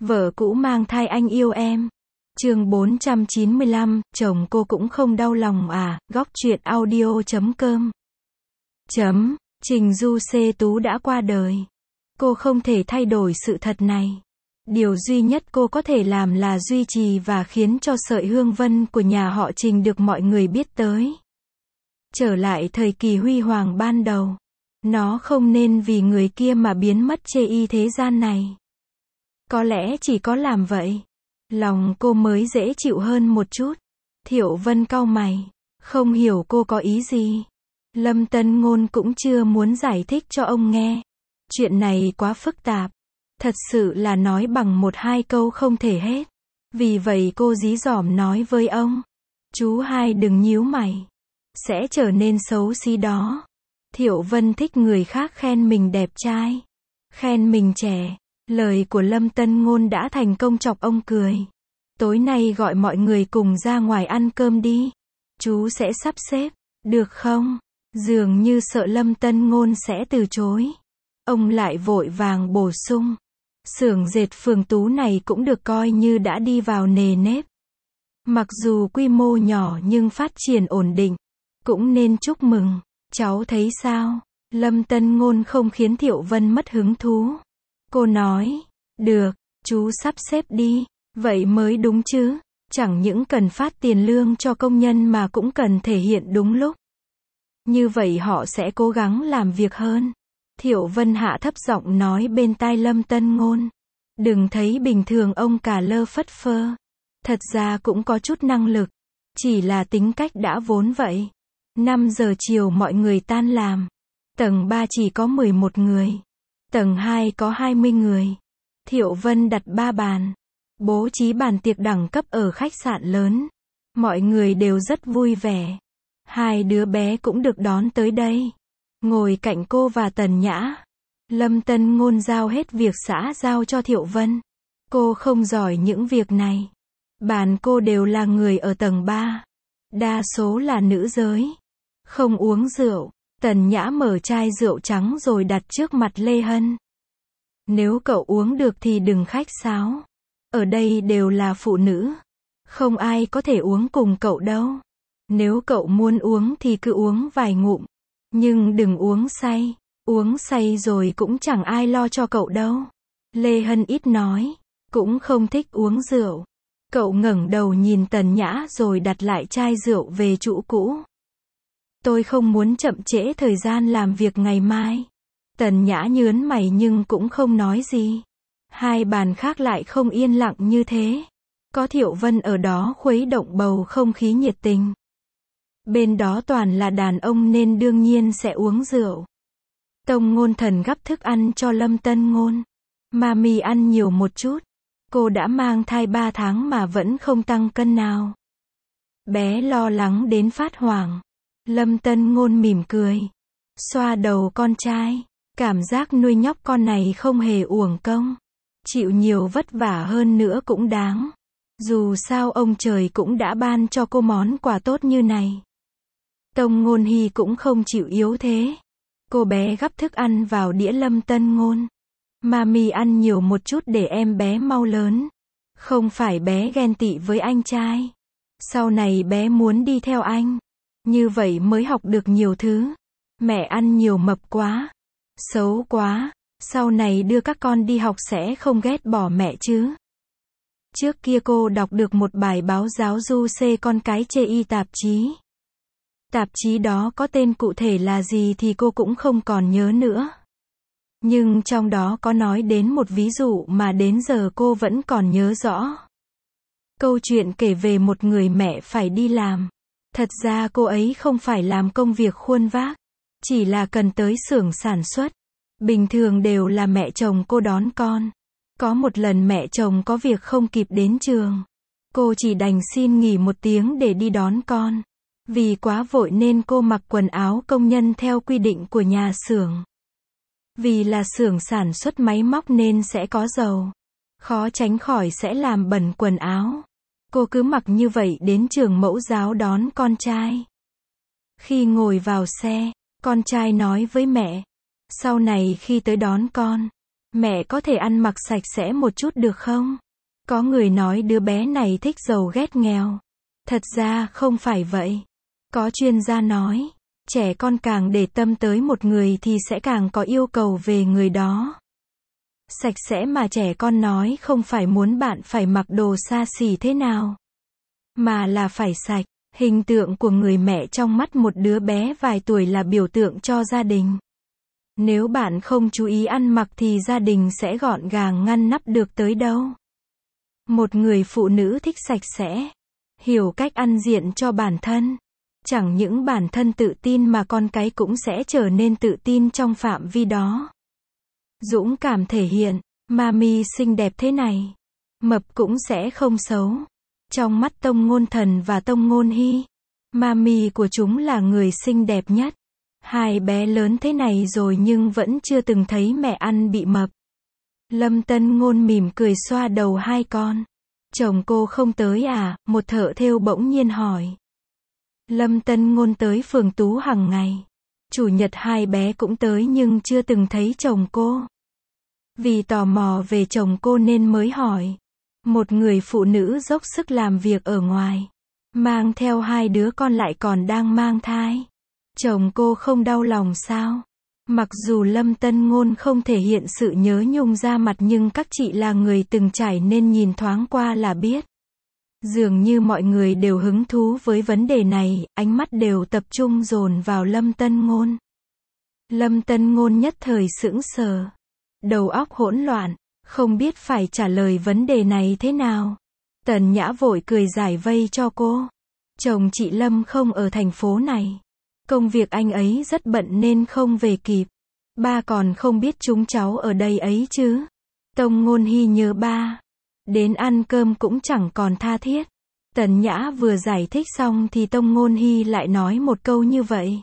Vợ cũ mang thai anh yêu em. Chương 495, chồng cô cũng không đau lòng à, góc truyện audio.com. Trình Du Xê Tú đã qua đời. Cô không thể thay đổi sự thật này. Điều duy nhất cô có thể làm là duy trì và khiến cho sợi hương vân của nhà họ Trình được mọi người biết tới. Trở lại thời kỳ huy hoàng ban đầu. Nó không nên vì người kia mà biến mất chê y thế gian này. Có lẽ chỉ có làm vậy, lòng cô mới dễ chịu hơn một chút. Thiệu Vân cau mày, không hiểu cô có ý gì. Lâm Tân Ngôn cũng chưa muốn giải thích cho ông nghe. Chuyện này quá phức tạp. Thật sự là nói bằng một hai câu không thể hết. Vì vậy cô dí dỏm nói với ông. Chú hai đừng nhíu mày. Sẽ trở nên xấu xí đó. Thiệu Vân thích người khác khen mình đẹp trai. Khen mình trẻ. Lời của Lâm Tân Ngôn đã thành công chọc ông cười. Tối nay gọi mọi người cùng ra ngoài ăn cơm đi. Chú sẽ sắp xếp. Được không? Dường như sợ Lâm Tân Ngôn sẽ từ chối. Ông lại vội vàng bổ sung. Xưởng dệt Phường Tú này cũng được coi như đã đi vào nề nếp. Mặc dù quy mô nhỏ nhưng phát triển ổn định. Cũng nên chúc mừng. Cháu thấy sao? Lâm Tân Ngôn không khiến Thiệu Vân mất hứng thú. Cô nói, được, chú sắp xếp đi. Vậy mới đúng chứ. Chẳng những cần phát tiền lương cho công nhân mà cũng cần thể hiện đúng lúc. Như vậy họ sẽ cố gắng làm việc hơn. Thiệu Vân hạ thấp giọng nói bên tai Lâm Tân Ngôn. Đừng thấy bình thường ông cả lơ phất phơ. Thật ra cũng có chút năng lực. Chỉ là tính cách đã vốn vậy. 5 giờ chiều mọi người tan làm. Tầng 3 chỉ có 11 người. Tầng 2 có 20 người. Thiệu Vân đặt 3 bàn. Bố trí bàn tiệc đẳng cấp ở khách sạn lớn. Mọi người đều rất vui vẻ. 2 đứa bé cũng được đón tới đây. Ngồi cạnh cô và Tần Nhã. Lâm Tân Ngôn giao hết việc xã giao cho Thiệu Vân. Cô không giỏi những việc này. Bàn cô đều là người ở tầng 3. Đa số là nữ giới. Không uống rượu. Tần Nhã mở chai rượu trắng rồi đặt trước mặt Lê Hân. Nếu cậu uống được thì đừng khách sáo. Ở đây đều là phụ nữ. Không ai có thể uống cùng cậu đâu. Nếu cậu muốn uống thì cứ uống vài ngụm. Nhưng đừng uống say. Uống say rồi cũng chẳng ai lo cho cậu đâu. Lê Hân ít nói. Cũng không thích uống rượu. Cậu ngẩng đầu nhìn Tần Nhã rồi đặt lại chai rượu về chỗ cũ. Tôi không muốn chậm trễ thời gian làm việc ngày mai. Tần Nhã nhớn mày nhưng cũng không nói gì. 2 bàn khác lại không yên lặng như thế. Có Thiệu Vân ở đó khuấy động bầu không khí nhiệt tình. Bên đó toàn là đàn ông nên đương nhiên sẽ uống rượu. Tông Ngôn Thần gắp thức ăn cho Lâm Tân Ngôn. Mami ăn nhiều một chút. Cô đã mang thai 3 tháng mà vẫn không tăng cân nào. Bé lo lắng đến phát hoảng. Lâm Tân Ngôn mỉm cười. Xoa đầu con trai. Cảm giác nuôi nhóc con này không hề uổng công. Chịu nhiều vất vả hơn nữa cũng đáng. Dù sao ông trời cũng đã ban cho cô món quà tốt như này. Tông Ngôn Hy cũng không chịu yếu thế. Cô bé gắp thức ăn vào đĩa Lâm Tân Ngôn. Mami ăn nhiều một chút để em bé mau lớn. Không phải bé ghen tị với anh trai. Sau này bé muốn đi theo anh. Như vậy mới học được nhiều thứ. Mẹ ăn nhiều mập quá. Xấu quá. Sau này đưa các con đi học sẽ không ghét bỏ mẹ chứ. Trước kia cô đọc được một bài báo giáo du xê con cái chê y tạp chí. Tạp chí đó có tên cụ thể là gì thì cô cũng không còn nhớ nữa. Nhưng trong đó có nói đến một ví dụ mà đến giờ cô vẫn còn nhớ rõ. Câu chuyện kể về một người mẹ phải đi làm. Thật ra cô ấy không phải làm công việc khuôn vác. Chỉ là cần tới xưởng sản xuất. Bình thường đều là mẹ chồng cô đón con. Có một lần mẹ chồng có việc không kịp đến trường. Cô chỉ đành xin nghỉ 1 tiếng để đi đón con. Vì quá vội nên cô mặc quần áo công nhân theo quy định của nhà xưởng. Vì là xưởng sản xuất máy móc nên sẽ có dầu. Khó tránh khỏi sẽ làm bẩn quần áo. Cô cứ mặc như vậy đến trường mẫu giáo đón con trai. Khi ngồi vào xe, con trai nói với mẹ. Sau này khi tới đón con, Mẹ có thể ăn mặc sạch sẽ một chút được không? Có người nói đứa bé này thích giàu ghét nghèo. Thật ra không phải vậy. Có chuyên gia nói, trẻ con càng để tâm tới một người thì sẽ càng có yêu cầu về người đó. Sạch sẽ mà trẻ con nói không phải muốn bạn phải mặc đồ xa xỉ thế nào, mà là phải sạch. Hình tượng của người mẹ trong mắt một đứa bé vài tuổi là biểu tượng cho gia đình. Nếu bạn không chú ý ăn mặc thì gia đình sẽ gọn gàng ngăn nắp được tới đâu. Một người phụ nữ thích sạch sẽ, hiểu cách ăn diện cho bản thân. Chẳng những bản thân tự tin mà con cái cũng sẽ trở nên tự tin trong phạm vi đó. Dũng cảm thể hiện, mami xinh đẹp thế này, mập cũng sẽ không xấu. Trong mắt Tông Ngôn Thần và Tông Ngôn Hy, mami của chúng là người xinh đẹp nhất. Hai bé lớn thế này rồi nhưng vẫn chưa từng thấy mẹ ăn bị mập. Lâm Tân Ngôn mỉm cười xoa đầu hai con. Chồng cô không tới à? Một thợ thêu bỗng nhiên hỏi. Lâm Tân Ngôn tới phường Tú hàng ngày. Chủ nhật hai bé cũng tới nhưng chưa từng thấy chồng cô. Vì tò mò về chồng cô nên mới hỏi. Một người phụ nữ dốc sức làm việc ở ngoài, mang theo hai đứa con lại còn đang mang thai. Chồng cô không đau lòng sao? Mặc dù Lâm Tân Ngôn không thể hiện sự nhớ nhung ra mặt nhưng các chị là người từng trải nên nhìn thoáng qua là biết. Dường như mọi người đều hứng thú với vấn đề này, ánh mắt đều tập trung dồn vào Lâm Tân Ngôn. Lâm Tân Ngôn nhất thời sững sờ, đầu óc hỗn loạn, không biết phải trả lời vấn đề này thế nào. Tần Nhã vội cười giải vây cho cô. Chồng chị Lâm không ở thành phố này. Công việc anh ấy rất bận nên không về kịp. Ba còn không biết chúng cháu ở đây ấy chứ. Tông Ngôn Hy nhớ ba. Đến ăn cơm cũng chẳng còn tha thiết. Tần Nhã vừa giải thích xong thì Tông Ngôn Hy lại nói một câu như vậy.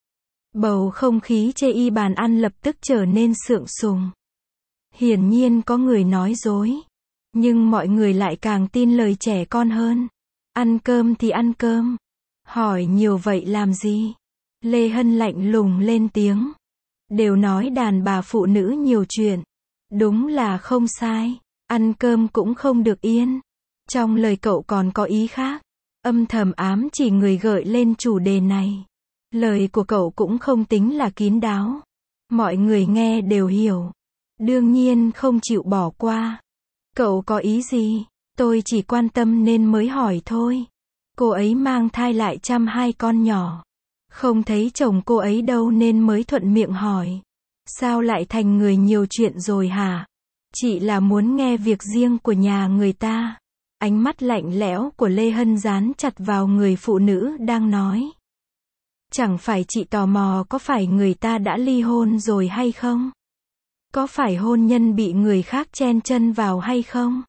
Bầu không khí chê y bàn ăn lập tức trở nên sượng sùng. Hiển nhiên có người nói dối. Nhưng mọi người lại càng tin lời trẻ con hơn. Ăn cơm thì ăn cơm. Hỏi nhiều vậy làm gì? Lê Hân lạnh lùng lên tiếng. Đều nói đàn bà phụ nữ nhiều chuyện. Đúng là không sai. Ăn cơm cũng không được yên. Trong lời cậu còn có ý khác. Âm thầm ám chỉ người gợi lên chủ đề này. Lời của cậu cũng không tính là kín đáo. Mọi người nghe đều hiểu. Đương nhiên không chịu bỏ qua. Cậu có ý gì? Tôi chỉ quan tâm nên mới hỏi thôi. Cô ấy mang thai lại chăm hai con nhỏ. Không thấy chồng cô ấy đâu nên mới thuận miệng hỏi. Sao lại thành người nhiều chuyện rồi hả? Chị là muốn nghe việc riêng của nhà người ta. Ánh mắt lạnh lẽo của Lê Hân dán chặt vào người phụ nữ đang nói. Chẳng phải chị tò mò có phải người ta đã ly hôn rồi hay không? Có phải hôn nhân bị người khác chen chân vào hay không?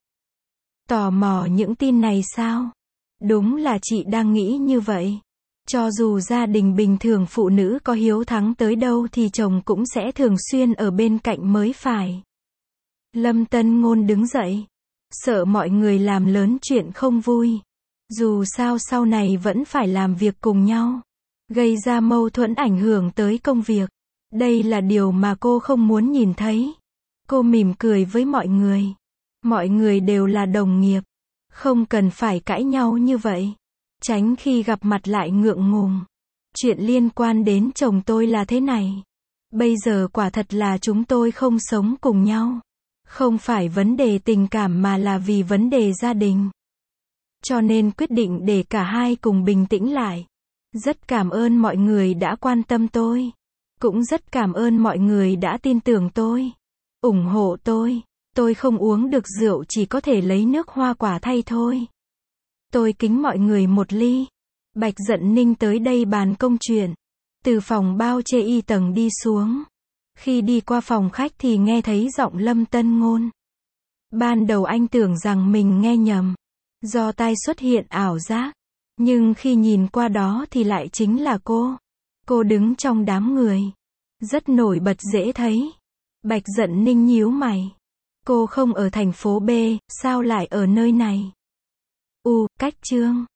Tò mò những tin này sao? Đúng là chị đang nghĩ như vậy. Cho dù gia đình bình thường phụ nữ có hiếu thắng tới đâu thì chồng cũng sẽ thường xuyên ở bên cạnh mới phải. Lâm Tân Ngôn đứng dậy. Sợ mọi người làm lớn chuyện không vui. Dù sao sau này vẫn phải làm việc cùng nhau. Gây ra mâu thuẫn ảnh hưởng tới công việc. Đây là điều mà cô không muốn nhìn thấy. Cô mỉm cười với mọi người. Mọi người đều là đồng nghiệp. Không cần phải cãi nhau như vậy. Tránh khi gặp mặt lại ngượng ngùng. Chuyện liên quan đến chồng tôi là thế này. Bây giờ quả thật là chúng tôi không sống cùng nhau. Không phải vấn đề tình cảm mà là vì vấn đề gia đình. Cho nên quyết định để cả hai cùng bình tĩnh lại. Rất cảm ơn mọi người đã quan tâm tôi. Cũng rất cảm ơn mọi người đã tin tưởng tôi. Ủng hộ tôi. Tôi không uống được rượu chỉ có thể lấy nước hoa quả thay thôi. Tôi kính mọi người một ly. Bạch Dận Ninh tới đây bàn công chuyện. Từ phòng bao chê y tầng đi xuống. Khi đi qua phòng khách thì nghe thấy giọng Lâm Tân Ngôn. Ban đầu anh tưởng rằng mình nghe nhầm. Do tai xuất hiện ảo giác. Nhưng khi nhìn qua đó thì lại chính là cô. Cô đứng trong đám người. Rất nổi bật dễ thấy. Bạch Dận Ninh nhíu mày. Cô không ở thành phố B, sao lại ở nơi này? Cách Chương